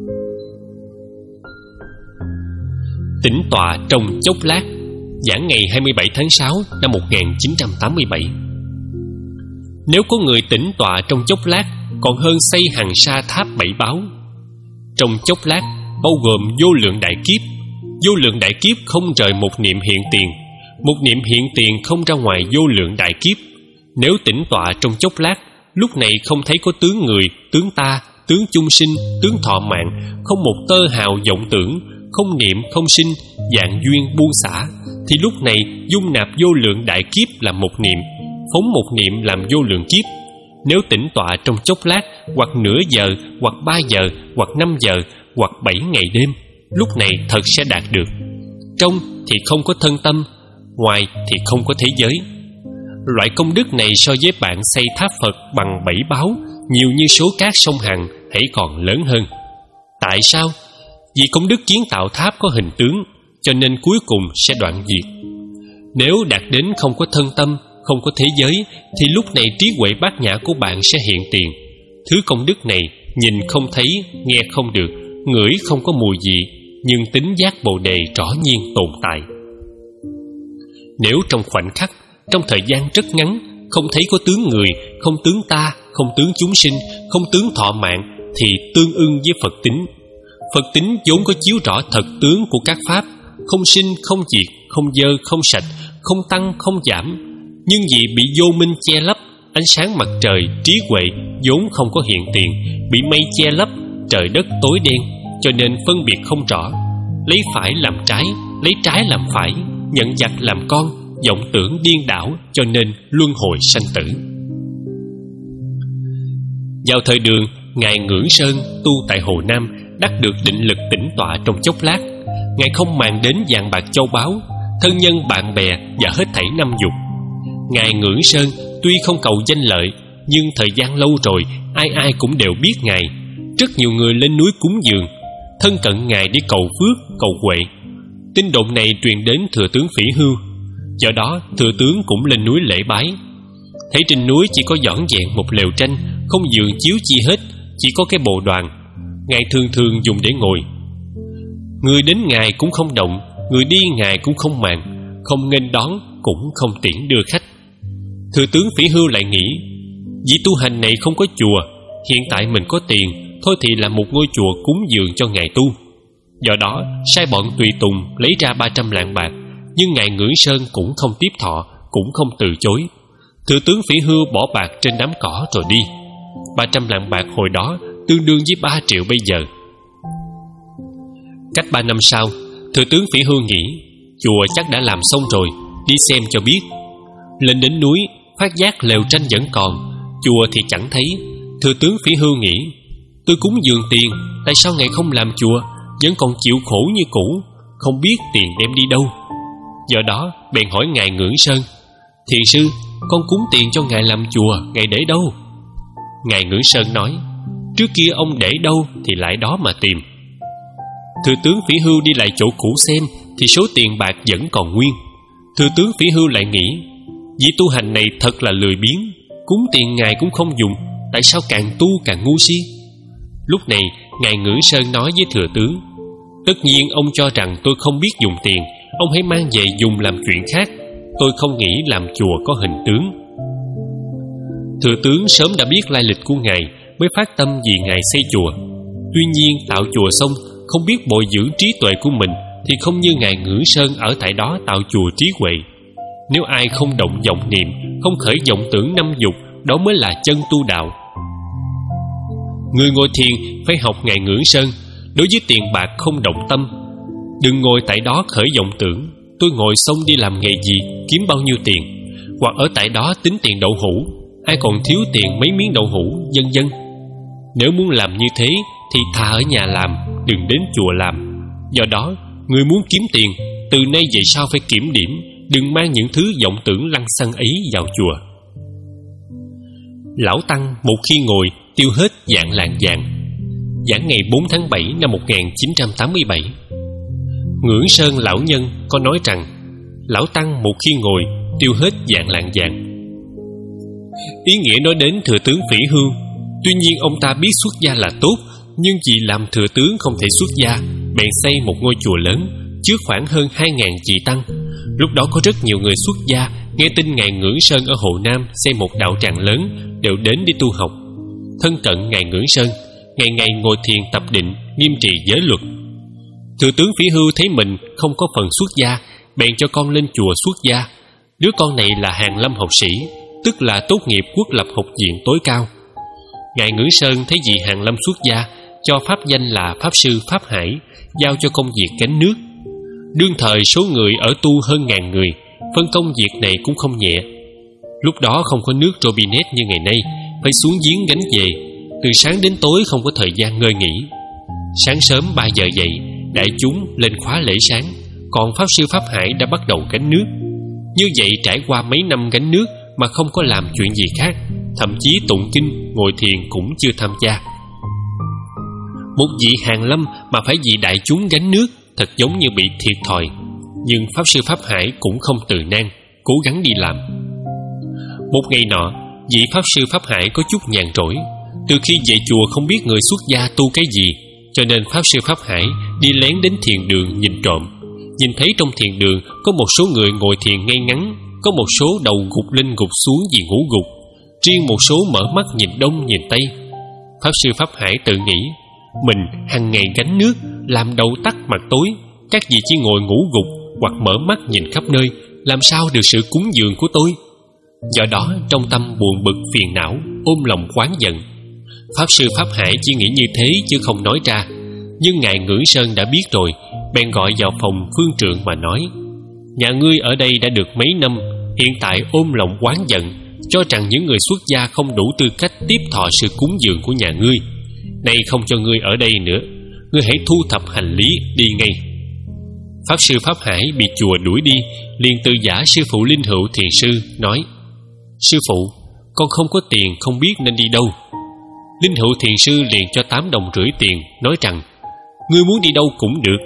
Tĩnh tọa trong chốc lát. Giảng ngày hai mươi bảy tháng sáu năm một nghìn chín trăm tám mươi bảy. Nếu có người tĩnh tọa trong chốc lát, còn hơn xây hàng sa tháp bảy báo. Trong chốc lát bao gồm vô lượng đại kiếp. Vô lượng đại kiếp không rời một niệm hiện tiền, một niệm hiện tiền không ra ngoài vô lượng đại kiếp. Nếu tĩnh tọa trong chốc lát, lúc này không thấy có tướng người, tướng ta, tướng chung sinh, tướng thọ mạng, không một tơ hào vọng tưởng, không niệm không sinh, dạng duyên buông xả, thì lúc này dung nạp vô lượng đại kiếp làm một niệm, phóng một niệm làm vô lượng kiếp. Nếu tĩnh tọa trong chốc lát, hoặc nửa giờ, hoặc ba giờ, hoặc năm giờ, hoặc bảy ngày đêm, lúc này thật sẽ đạt được. Trong thì không có thân tâm, ngoài thì không có thế giới. Loại công đức này so với bạn xây tháp Phật bằng bảy báo, nhiều như số cát sông Hằng, hãy còn lớn hơn. Tại sao? Vì công đức kiến tạo tháp có hình tướng, cho nên cuối cùng sẽ đoạn diệt. Nếu đạt đến không có thân tâm, không có thế giới, thì lúc này trí huệ bát nhã của bạn sẽ hiện tiền. Thứ công đức này nhìn không thấy, nghe không được, ngửi không có mùi gì, nhưng tính giác bồ đề rõ nhiên tồn tại. Nếu trong khoảnh khắc, trong thời gian rất ngắn, không thấy có tướng người, không tướng ta, không tướng chúng sinh, không tướng thọ mạng, thì tương ưng với Phật tính. Phật tính vốn có chiếu rõ thật tướng của các pháp, không sinh, không diệt, không dơ, không sạch, không tăng, không giảm. Nhưng vì bị vô minh che lấp, ánh sáng mặt trời, trí huệ vốn không có hiện tiền, bị mây che lấp, trời đất tối đen, cho nên phân biệt không rõ. Lấy phải làm trái, lấy trái làm phải, nhận giặc làm con, vọng tưởng điên đảo, cho nên luân hồi sanh tử. Vào thời Đường, Ngài Ngưỡng Sơn tu tại Hồ Nam đắc được định lực tĩnh tọa trong chốc lát. Ngài không màng đến vàng bạc châu báu, thân nhân bạn bè và hết thảy năm dục. Ngài Ngưỡng Sơn tuy không cầu danh lợi, nhưng thời gian lâu rồi ai ai cũng đều biết Ngài. Rất nhiều người lên núi cúng dường, thân cận Ngài để cầu phước, cầu huệ. Tin đồn này truyền đến thừa tướng Phỉ Hưu. Do đó thừa tướng cũng lên núi lễ bái. Thấy trên núi chỉ có dọn dẹn một lều tranh, không giường chiếu chi hết, chỉ có cái bồ đoàn ngài thường thường dùng để ngồi. Người đến ngài cũng không động, người đi ngài cũng không màng, không nghênh đón cũng không tiễn đưa khách. Thừa tướng Phỉ Hưu lại nghĩ, vị tu hành này không có chùa, hiện tại mình có tiền, thôi thì làm một ngôi chùa cúng dường cho ngài tu. Do đó sai bọn tùy tùng lấy ra ba trăm lạng bạc, nhưng ngài Ngưỡng Sơn cũng không tiếp thọ, cũng không từ chối. Thừa tướng Phỉ Hưu bỏ bạc trên đám cỏ rồi đi. Ba trăm lạng bạc hồi đó tương đương với ba triệu bây giờ. Cách ba năm sau, thừa tướng Phỉ Hưu nghĩ chùa chắc đã làm xong rồi, đi xem cho biết. Lên đến núi, phát giác lều tranh vẫn còn, chùa thì chẳng thấy. Thừa tướng Phỉ Hưu nghĩ, tôi cúng dường tiền, tại sao ngài không làm chùa, vẫn còn chịu khổ như cũ, không biết tiền đem đi đâu. Do đó bèn hỏi ngài Ngưỡng Sơn, thiền sư, con cúng tiền cho ngài làm chùa, ngài để đâu? Ngài Ngưỡng Sơn nói, trước kia ông để đâu thì lại đó mà tìm. Thừa tướng Phỉ Hưu đi lại chỗ cũ xem thì số tiền bạc vẫn còn nguyên. Thừa tướng Phỉ Hưu lại nghĩ, vị tu hành này thật là lười biếng, cúng tiền ngài cũng không dùng, tại sao càng tu càng ngu si? Lúc này ngài Ngưỡng Sơn nói với thừa tướng, tất nhiên ông cho rằng tôi không biết dùng tiền, ông hãy mang về dùng làm chuyện khác, tôi không nghĩ làm chùa có hình tướng. Thừa tướng sớm đã biết lai lịch của ngài, mới phát tâm vì ngài xây chùa. Tuy nhiên tạo chùa xong không biết bồi dưỡng trí tuệ của mình thì không như ngài Ngưỡng Sơn ở tại đó tạo chùa trí huệ. Nếu ai không động vọng niệm, không khởi vọng tưởng năm dục, đó mới là chân tu đạo. Người ngồi thiền phải học ngài Ngưỡng Sơn, đối với tiền bạc không động tâm. Đừng ngồi tại đó khởi vọng tưởng, tôi ngồi xong đi làm nghề gì, kiếm bao nhiêu tiền, hoặc ở tại đó tính tiền đậu hũ, ai còn thiếu tiền mấy miếng đậu hũ, vân vân. Nếu muốn làm như thế thì thà ở nhà làm, đừng đến chùa làm. Do đó người muốn kiếm tiền, từ nay về sau phải kiểm điểm, đừng mang những thứ vọng tưởng lăng xăng ấy vào chùa. Lão Tăng một khi ngồi tiêu hết vạn lạng vàng. Giảng ngày bốn tháng bảy năm một nghìn chín trăm tám mươi bảy. Ngưỡng Sơn lão nhân có nói rằng Lão Tăng một khi ngồi tiêu hết vạn lạng vàng. Ý nghĩa nói đến thừa tướng Phỉ Hưu. Tuy nhiên ông ta biết xuất gia là tốt, nhưng vì làm thừa tướng không thể xuất gia, bèn xây một ngôi chùa lớn, chứa khoảng hơn hai ngàn vị tăng. Lúc đó có rất nhiều người xuất gia nghe tin ngài Ngưỡng Sơn ở Hồ Nam xây một đạo tràng lớn, đều đến đi tu học. Thân cận ngài Ngưỡng Sơn, ngày ngày ngồi thiền tập định, nghiêm trì giới luật. Thừa tướng Phỉ Hưu thấy mình không có phần xuất gia, bèn cho con lên chùa xuất gia. Đứa con này là Hàn Lâm học sĩ, tức là tốt nghiệp quốc lập học viện tối cao. Ngài Ngưỡng Sơn thấy vị Hàn Lâm xuất gia, cho pháp danh là Pháp Sư Pháp Hải, giao cho công việc gánh nước. Đương thời số người ở tu hơn ngàn người, phân công việc này cũng không nhẹ. Lúc đó không có nước robinet như ngày nay, phải xuống giếng gánh về. Từ sáng đến tối không có thời gian ngơi nghỉ. Sáng sớm ba giờ dậy, đại chúng lên khóa lễ sáng, còn Pháp Sư Pháp Hải đã bắt đầu gánh nước. Như vậy trải qua mấy năm gánh nước mà không có làm chuyện gì khác, thậm chí tụng kinh, ngồi thiền cũng chưa tham gia. Một vị Hàn Lâm mà phải vì đại chúng gánh nước, thật giống như bị thiệt thòi. Nhưng Pháp Sư Pháp Hải cũng không từ nan, cố gắng đi làm. Một ngày nọ, vị Pháp Sư Pháp Hải có chút nhàn rỗi. Từ khi về chùa không biết người xuất gia tu cái gì, cho nên Pháp Sư Pháp Hải đi lén đến thiền đường nhìn trộm. Nhìn thấy trong thiền đường có một số người ngồi thiền ngay ngắn, có một số đầu gục lên gục xuống vì ngủ gục, riêng một số mở mắt nhìn đông nhìn tây. Pháp Sư Pháp Hải tự nghĩ, mình hàng ngày gánh nước, làm đầu tắt mặt tối, các vị chỉ ngồi ngủ gục hoặc mở mắt nhìn khắp nơi, làm sao được sự cúng dường của tôi? Do đó trong tâm buồn bực phiền não, ôm lòng oán giận. Pháp Sư Pháp Hải chỉ nghĩ như thế chứ không nói ra. Nhưng ngài Ngưỡng Sơn đã biết rồi, bèn gọi vào phòng phương trượng mà nói, nhà ngươi ở đây đã được mấy năm, hiện tại ôm lòng oán giận, cho rằng những người xuất gia không đủ tư cách tiếp thọ sự cúng dường của nhà ngươi. Nay không cho ngươi ở đây nữa, ngươi hãy thu thập hành lý đi ngay. Pháp Sư Pháp Hải bị chùa đuổi đi, liền từ giả sư phụ Linh Hữu thiền sư nói, sư phụ, con không có tiền, không biết nên đi đâu. Linh Hữu thiền sư liền cho tám đồng rưỡi tiền, nói rằng, ngươi muốn đi đâu cũng được,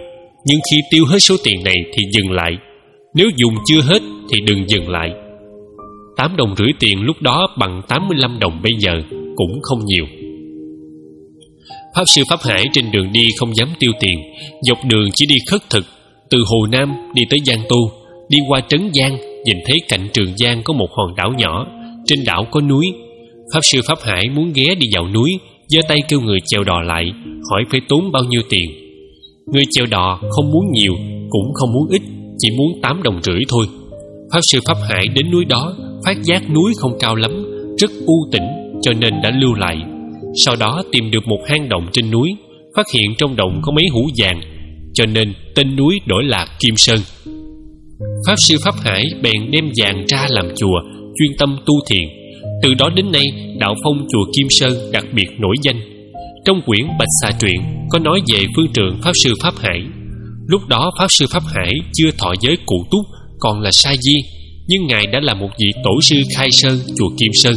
Nhưng khi tiêu hết số tiền này thì dừng lại. Nếu dùng chưa hết thì đừng dừng lại. Tám đồng rưỡi tiền lúc đó bằng tám mươi lăm đồng bây giờ, cũng không nhiều. Pháp Sư Pháp Hải trên đường đi không dám tiêu tiền, dọc đường chỉ đi khất thực. Từ Hồ Nam đi tới Giang Tô, đi qua Trấn Giang, nhìn thấy cạnh Trường Giang có một hòn đảo nhỏ. Trên đảo có núi. Pháp Sư Pháp Hải muốn ghé đi vào núi, giơ tay kêu người chèo đò lại, hỏi phải tốn bao nhiêu tiền. Người chèo đò không muốn nhiều, cũng không muốn ít, chỉ muốn tám đồng rưỡi thôi. Pháp Sư Pháp Hải đến núi đó, phát giác núi không cao lắm, rất u tĩnh, cho nên đã lưu lại. Sau đó tìm được một hang động trên núi, phát hiện trong động có mấy hũ vàng, cho nên tên núi đổi là Kim Sơn. Pháp Sư Pháp Hải bèn đem vàng ra làm chùa, chuyên tâm tu thiền. Từ đó đến nay, đạo phong chùa Kim Sơn đặc biệt nổi danh. Trong quyển Bạch Xà Truyện có nói về phương trượng Pháp Sư Pháp Hải. Lúc đó Pháp Sư Pháp Hải chưa thọ giới cụ túc, còn là sa di, nhưng ngài đã là một vị tổ sư khai sơn chùa Kim Sơn.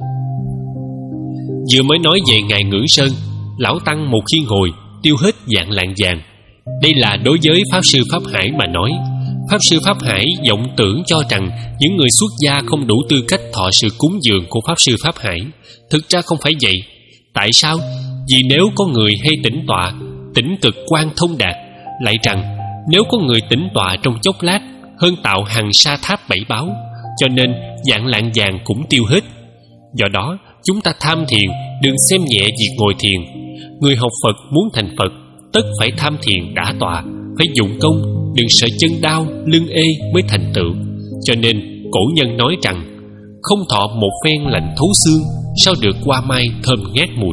Vừa mới nói về ngài Ngưỡng Sơn, lão tăng một khi ngồi tiêu hết vạn lạng vàng. Đây là đối với Pháp Sư Pháp Hải mà nói. Pháp Sư Pháp Hải vọng tưởng cho rằng những người xuất gia không đủ tư cách thọ sự cúng dường của Pháp Sư Pháp Hải. Thực ra không phải vậy. Tại sao? Vì nếu có người hay tĩnh tọa, tĩnh cực quan thông đạt, lại rằng nếu có người tĩnh tọa trong chốc lát hơn tạo hằng sa tháp bảy báo, cho nên vạn lạng vàng cũng tiêu hết. Do đó chúng ta tham thiền đừng xem nhẹ việc ngồi thiền. Người học Phật muốn thành Phật tất phải tham thiền đã tọa, phải dụng công, đừng sợ chân đau lưng ê mới thành tựu. Cho nên cổ nhân nói rằng không thọ một phen lạnh thấu xương, sao được hoa mai thơm ngát mũi.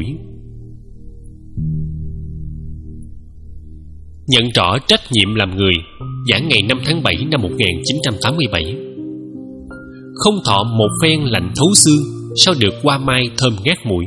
Nhận rõ trách nhiệm làm người. Giảng ngày năm tháng bảy năm một nghìn chín trăm tám mươi bảy. Không thọ một phen lạnh thấu xương, sao được hoa mai thơm ngát mũi.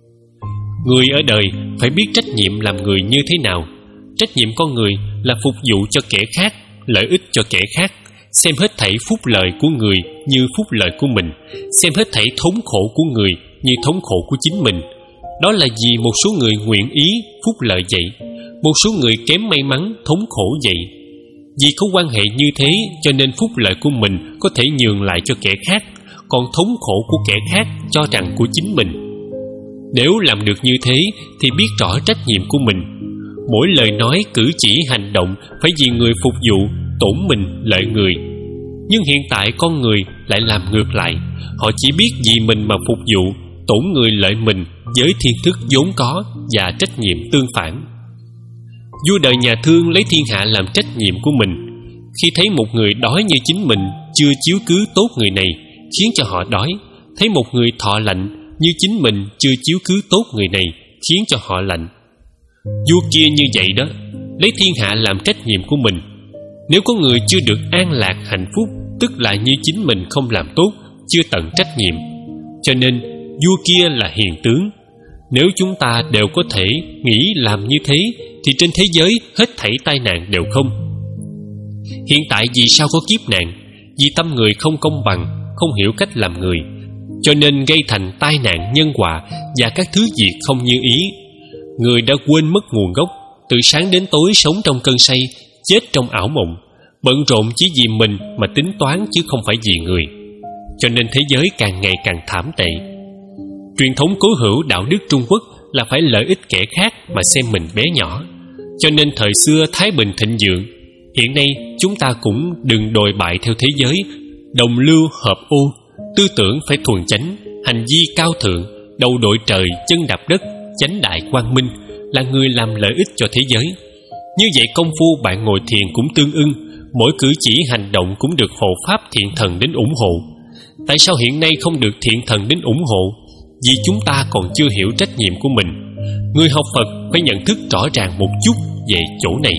Người ở đời phải biết trách nhiệm làm người như thế nào. Trách nhiệm con người là phục vụ cho kẻ khác, lợi ích cho kẻ khác, xem hết thảy phúc lợi của người như phúc lợi của mình, xem hết thảy thống khổ của người như thống khổ của chính mình. Đó là vì một số người nguyện ý phúc lợi vậy, một số người kém may mắn thống khổ vậy. Vì có quan hệ như thế cho nên phúc lợi của mình có thể nhường lại cho kẻ khác, còn thống khổ của kẻ khác cho rằng của chính mình. Nếu làm được như thế thì biết rõ trách nhiệm của mình. Mỗi lời nói, cử chỉ, hành động phải vì người phục vụ, tổn mình, lợi người. Nhưng hiện tại con người lại làm ngược lại. Họ chỉ biết vì mình mà phục vụ, tổn người lợi mình với thiên thức vốn có và trách nhiệm tương phản. Vua đời nhà Thương lấy thiên hạ làm trách nhiệm của mình. Khi thấy một người đói như chính mình chưa chiếu cứ tốt người này, khiến cho họ đói. Thấy một người thọ lạnh như chính mình chưa chiếu cứ tốt người này, khiến cho họ lạnh. Vua kia như vậy đó, lấy thiên hạ làm trách nhiệm của mình. Nếu có người chưa được an lạc hạnh phúc, tức là như chính mình không làm tốt, chưa tận trách nhiệm. Cho nên vua kia là hiền tướng. Nếu chúng ta đều có thể nghĩ làm như thế thì trên thế giới hết thảy tai nạn đều không. Hiện tại vì sao có kiếp nạn? Vì tâm người không công bằng, không hiểu cách làm người, cho nên gây thành tai nạn nhân họa và các thứ việc không như ý. Người đã quên mất nguồn gốc, từ sáng đến tối sống trong cơn say, chết trong ảo mộng, bận rộn chỉ vì mình mà tính toán chứ không phải vì người. Cho nên thế giới càng ngày càng thảm tệ. Truyền thống cố hữu đạo đức Trung Quốc là phải lợi ích kẻ khác mà xem mình bé nhỏ. Cho nên thời xưa thái bình thịnh vượng. Hiện nay chúng ta cũng đừng đồi bại theo thế giới, đồng lưu hợp ô, tư tưởng phải thuần chánh, hành vi cao thượng, đầu đội trời chân đạp đất, chánh đại quang minh, là người làm lợi ích cho thế giới. Như vậy công phu bạn ngồi thiền cũng tương ưng, mỗi cử chỉ hành động cũng được hộ pháp thiện thần đến ủng hộ. Tại sao hiện nay không được thiện thần đến ủng hộ? Vì chúng ta còn chưa hiểu trách nhiệm của mình. Người học Phật phải nhận thức rõ ràng một chút về chỗ này.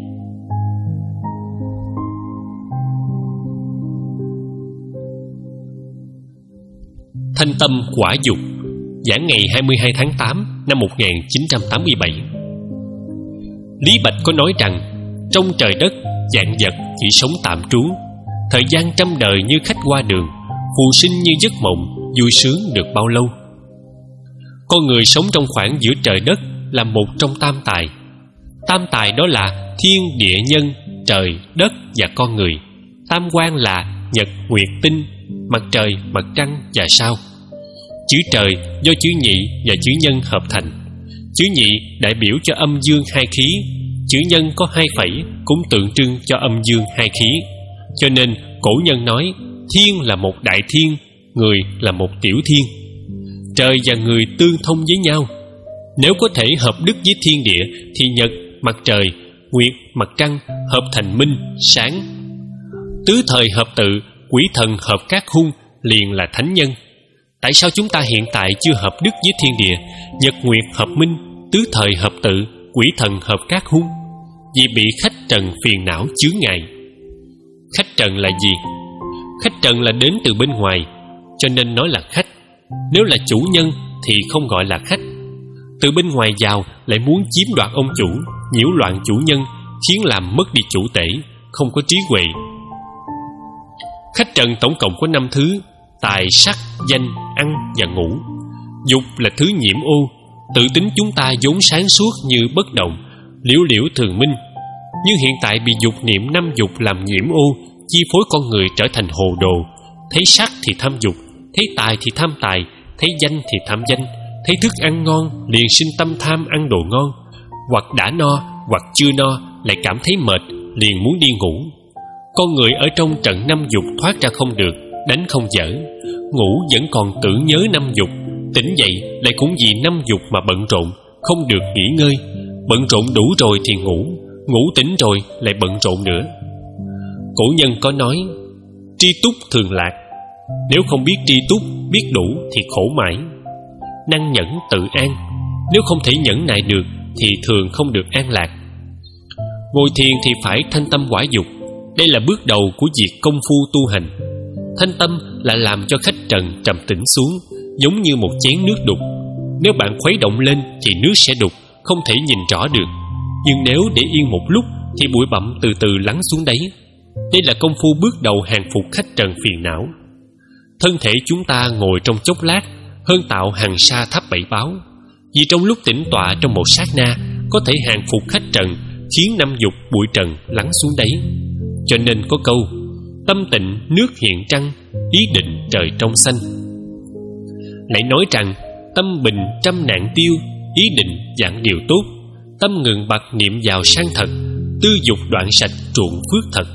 Thanh tâm quả dục. Giảng ngày hai mươi hai tháng tám năm một nghìn chín trăm tám mươi bảy. Lý Bạch có nói rằng trong trời đất vạn vật chỉ sống tạm trú, thời gian trăm đời như khách qua đường, phù sinh như giấc mộng, vui sướng được bao lâu. Con người sống trong khoảng giữa trời đất là một trong tam tài. Tam tài đó là thiên địa nhân, trời, đất và con người. Tam quan là nhật, nguyệt, tinh, mặt trời, mặt trăng và sao. Chữ trời do chữ nhị và chữ nhân hợp thành. Chữ nhị đại biểu cho âm dương hai khí, chữ nhân có hai phẩy cũng tượng trưng cho âm dương hai khí. Cho nên cổ nhân nói thiên là một đại thiên, người là một tiểu thiên. Trời và người tương thông với nhau. Nếu có thể hợp đức với thiên địa thì nhật, mặt trời, nguyệt, mặt trăng hợp thành minh, sáng. Tứ thời hợp tự, quỷ thần hợp các hung, liền là thánh nhân. Tại sao chúng ta hiện tại chưa hợp đức với thiên địa, nhật nguyệt hợp minh, tứ thời hợp tự, quỷ thần hợp các hung? Vì bị khách trần phiền não chướng ngại. Khách trần là gì? Khách trần là đến từ bên ngoài, cho nên nói là khách. Nếu là chủ nhân thì không gọi là khách. Từ bên ngoài vào lại muốn chiếm đoạt ông chủ, nhiễu loạn chủ nhân, khiến làm mất đi chủ tể, không có trí huệ. Khách trần tổng cộng có năm thứ: tài, sắc, danh, ăn và ngủ. Dục là thứ nhiễm ô. Tự tính chúng ta vốn sáng suốt như bất động, liễu liễu thường minh. Nhưng hiện tại bị dục niệm năm dục làm nhiễm ô, chi phối con người trở thành hồ đồ. Thấy sắc thì tham dục, thấy tài thì tham tài, thấy danh thì tham danh, thấy thức ăn ngon liền sinh tâm tham ăn đồ ngon. Hoặc đã no, hoặc chưa no, lại cảm thấy mệt, liền muốn đi ngủ. Con người ở trong trận năm dục thoát ra không được, đánh không dở. Ngủ vẫn còn tưởng nhớ năm dục, tỉnh dậy lại cũng vì năm dục mà bận rộn, không được nghỉ ngơi. Bận rộn đủ rồi thì ngủ, ngủ tỉnh rồi lại bận rộn nữa. Cổ nhân có nói tri túc thường lạc. Nếu không biết tri túc, biết đủ thì khổ mãi. Năng nhẫn tự an. Nếu không thể nhẫn nại được thì thường không được an lạc. Ngồi thiền thì phải thanh tâm quả dục. Đây là bước đầu của việc công phu tu hành. Thanh tâm là làm cho khách trần trầm tĩnh xuống, giống như một chén nước đục. Nếu bạn khuấy động lên thì nước sẽ đục, không thể nhìn rõ được. Nhưng nếu để yên một lúc thì bụi bặm từ từ lắng xuống đấy. Đây là công phu bước đầu hàng phục khách trần phiền não. Thân thể chúng ta ngồi trong chốc lát hơn tạo hàng sa tháp bảy báo. Vì trong lúc tĩnh tọa trong một sát na có thể hàng phục khách trần, khiến năm dục bụi trần lắng xuống đấy. Cho nên có câu tâm tịnh nước hiện trăng, ý định trời trong xanh. Lại nói rằng tâm bình trăm nạn tiêu, ý định dạng điều tốt. Tâm ngừng bặt niệm vào sang thật, tư dục đoạn sạch truộng phước thật.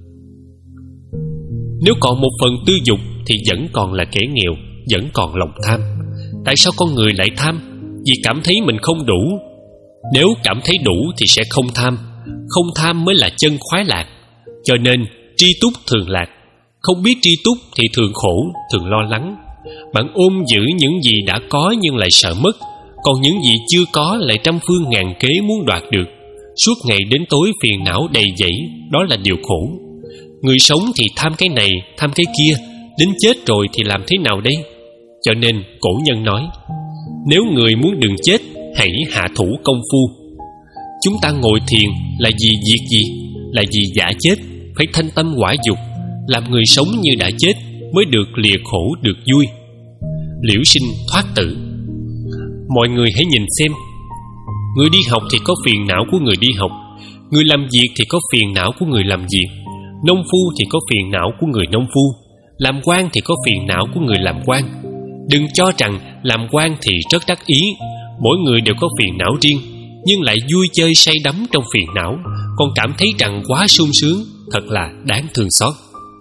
Nếu còn một phần tư dục thì vẫn còn là kẻ nghèo, vẫn còn lòng tham. Tại sao con người lại tham? Vì cảm thấy mình không đủ. Nếu cảm thấy đủ thì sẽ không tham. Không tham mới là chân khoái lạc. Cho nên tri túc thường lạc. Không biết tri túc thì thường khổ, thường lo lắng. Bạn ôm giữ những gì đã có nhưng lại sợ mất, còn những gì chưa có lại trăm phương ngàn kế muốn đoạt được. Suốt ngày đến tối phiền não đầy dẫy, đó là điều khổ. Người sống thì tham cái này, tham cái kia, đến chết rồi thì làm thế nào đây? Cho nên cổ nhân nói, nếu người muốn đừng chết, hãy hạ thủ công phu. Chúng ta ngồi thiền là vì việc gì? Là vì giả chết, phải thanh tâm quả dục, làm người sống như đã chết mới được lìa khổ được vui. Liễu sinh thoát tử. Mọi người hãy nhìn xem, người đi học thì có phiền não của người đi học, người làm việc thì có phiền não của người làm việc, nông phu thì có phiền não của người nông phu, làm quan thì có phiền não của người làm quan. Đừng cho rằng làm quan thì rất đắc ý, mỗi người đều có phiền não riêng, nhưng lại vui chơi say đắm trong phiền não, còn cảm thấy rằng quá sung sướng, thật là đáng thương xót.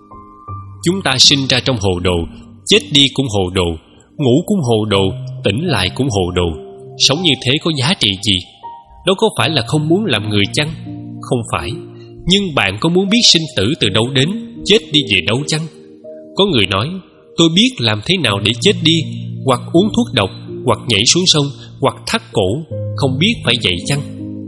Chúng ta sinh ra trong hồ đồ, chết đi cũng hồ đồ, ngủ cũng hồ đồ, tỉnh lại cũng hồ đồ. Sống như thế có giá trị gì? Đó có phải là không muốn làm người chăng? Không phải. Nhưng bạn có muốn biết sinh tử từ đâu đến, chết đi về đâu chăng? Có người nói, tôi biết làm thế nào để chết đi, hoặc uống thuốc độc, hoặc nhảy xuống sông, hoặc thắt cổ, không biết phải vậy chăng?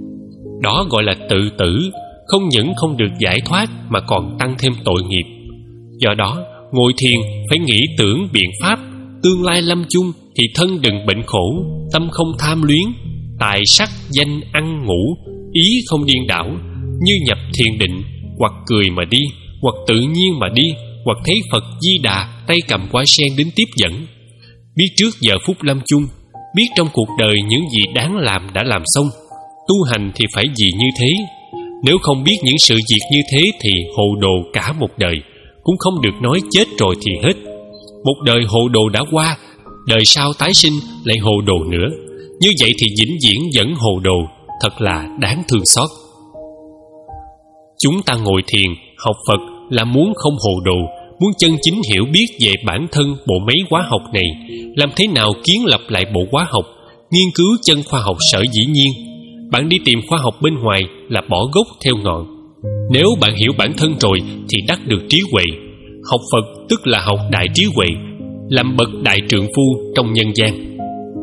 Đó gọi là tự tử, không những không được giải thoát mà còn tăng thêm tội nghiệp. Do đó, ngồi thiền phải nghĩ tưởng biện pháp, tương lai lâm chung thì thân đừng bệnh khổ, tâm không tham luyến, tài sắc danh ăn ngủ, ý không điên đảo, như nhập thiền định, hoặc cười mà đi, hoặc tự nhiên mà đi, hoặc thấy Phật Di Đà tay cầm quả sen đến tiếp dẫn. Biết trước giờ phút lâm chung, biết trong cuộc đời những gì đáng làm đã làm xong, Tu hành thì phải gì như thế. Nếu không biết những sự việc như thế thì hồ đồ cả một đời, cũng không được nói chết rồi thì hết. Một đời hồ đồ đã qua, đời sau tái sinh lại hồ đồ nữa. Như vậy thì vĩnh viễn vẫn hồ đồ, thật là đáng thương xót. Chúng ta ngồi thiền, học Phật là muốn không hồ đồ, muốn chân chính hiểu biết về bản thân bộ máy hóa học này, làm thế nào kiến lập lại bộ hóa học, nghiên cứu chân khoa học sở dĩ nhiên. Bạn đi tìm khoa học bên ngoài là bỏ gốc theo ngọn. Nếu bạn hiểu bản thân rồi thì đắc được trí huệ. Học Phật tức là học đại trí huệ, làm bậc đại trượng phu trong nhân gian.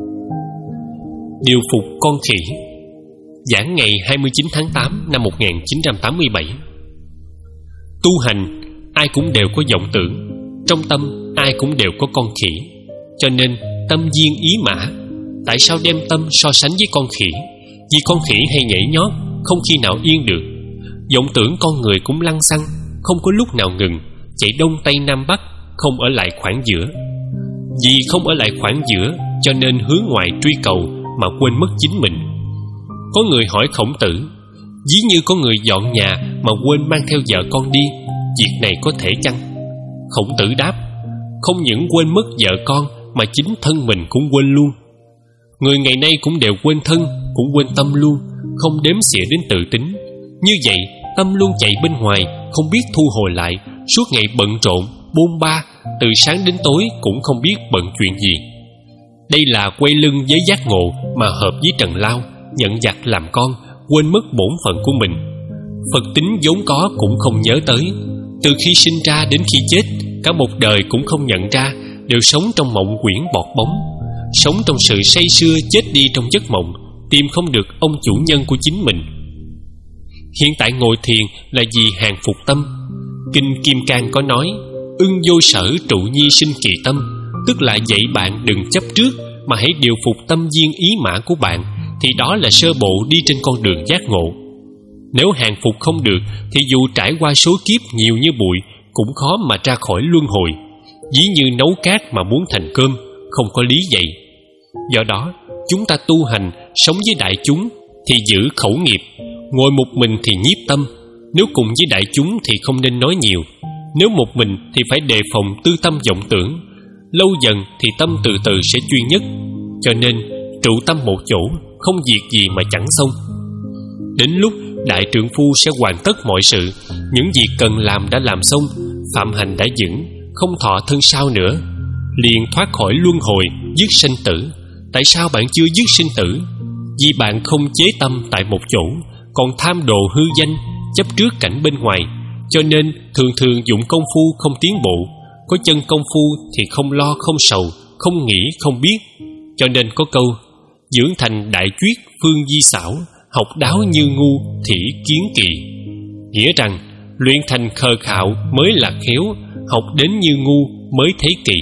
Điều phục con khỉ. Giảng ngày hai mươi chín tháng tám năm một nghìn chín trăm tám mươi bảy. Tu hành, ai cũng đều có vọng tưởng, trong tâm ai cũng đều có con khỉ. Cho nên tâm viên ý mã. Tại sao đem tâm so sánh với con khỉ? Vì con khỉ hay nhảy nhót, không khi nào yên được. Vọng tưởng con người cũng lăng xăng, không có lúc nào ngừng, chạy đông tây nam bắc, không ở lại khoảng giữa. Vì không ở lại khoảng giữa, cho nên hướng ngoại truy cầu mà quên mất chính mình. Có người hỏi Khổng Tử, ví như có người dọn nhà mà quên mang theo vợ con đi, việc này có thể chăng? Khổng Tử đáp, không những quên mất vợ con mà chính thân mình cũng quên luôn. Người ngày nay cũng đều quên thân, cũng quên tâm luôn, không đếm xỉa đến tự tính. Như vậy tâm luôn chạy bên ngoài, không biết thu hồi lại, suốt ngày bận rộn, bôn ba, từ sáng đến tối cũng không biết bận chuyện gì. Đây là quay lưng với giác ngộ mà hợp với trần lao, nhận giặc làm con, quên mất bổn phận của mình. Phật tính vốn có cũng không nhớ tới. Từ khi sinh ra đến khi chết, cả một đời cũng không nhận ra, đều sống trong mộng quyển bọt bóng, sống trong sự say sưa, chết đi trong giấc mộng, tìm không được ông chủ nhân của chính mình. Hiện tại ngồi thiền là vì hàng phục tâm. Kinh Kim Cang có nói, ưng vô sở trụ nhi sinh kỳ tâm, tức là dạy bạn đừng chấp trước, mà hãy điều phục tâm viên ý mã của bạn, thì đó là sơ bộ đi trên con đường giác ngộ. Nếu hàng phục không được, thì dù trải qua số kiếp nhiều như bụi, cũng khó mà ra khỏi luân hồi. Ví như nấu cát mà muốn thành cơm, không có lý vậy. Do đó, chúng ta tu hành, sống với đại chúng thì giữ khẩu nghiệp, ngồi một mình thì nhiếp tâm. Nếu cùng với đại chúng thì không nên nói nhiều. Nếu một mình thì phải đề phòng tư tâm vọng tưởng. Lâu dần thì tâm từ từ sẽ chuyên nhất. Cho nên trụ tâm một chỗ, không việc gì mà chẳng xong. Đến lúc đại trượng phu sẽ hoàn tất mọi sự, những việc cần làm đã làm xong, phạm hành đã vững, không thọ thân sau nữa, liền thoát khỏi luân hồi, dứt sinh tử. Tại sao bạn chưa dứt sinh tử? Vì bạn không chế tâm tại một chỗ, còn tham đồ hư danh, chấp trước cảnh bên ngoài, cho nên thường thường dụng công phu không tiến bộ. Có chân công phu thì không lo không sầu, không nghĩ không biết. Cho nên có câu, dưỡng thành đại chuyết phương di xảo, học đáo như ngu thỉ kiến kỳ. Nghĩa rằng luyện thành khờ khạo mới là khéo, học đến như ngu mới thấy kỳ.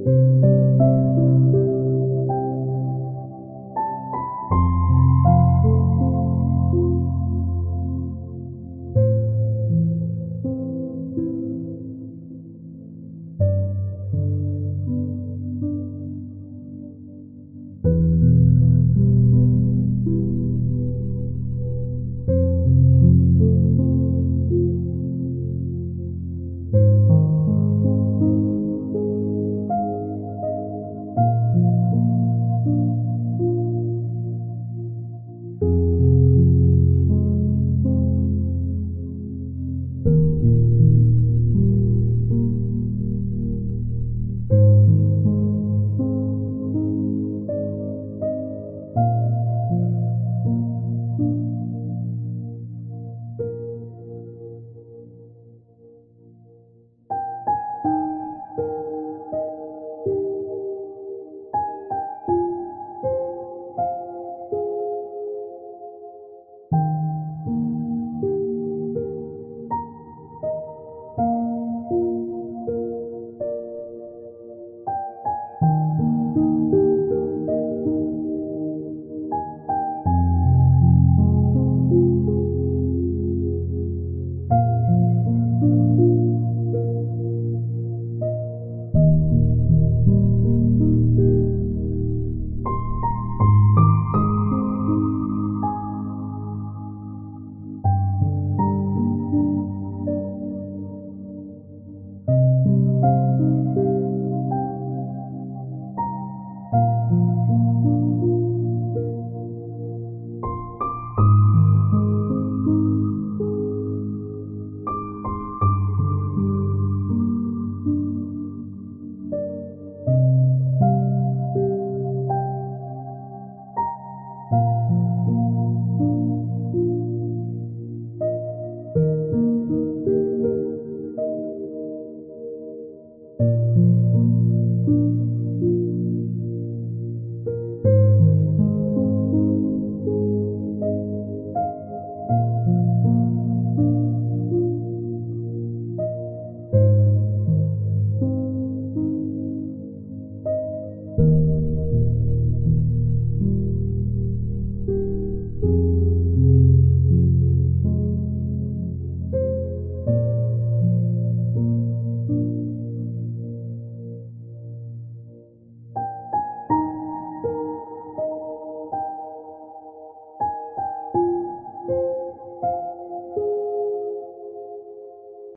Thank you.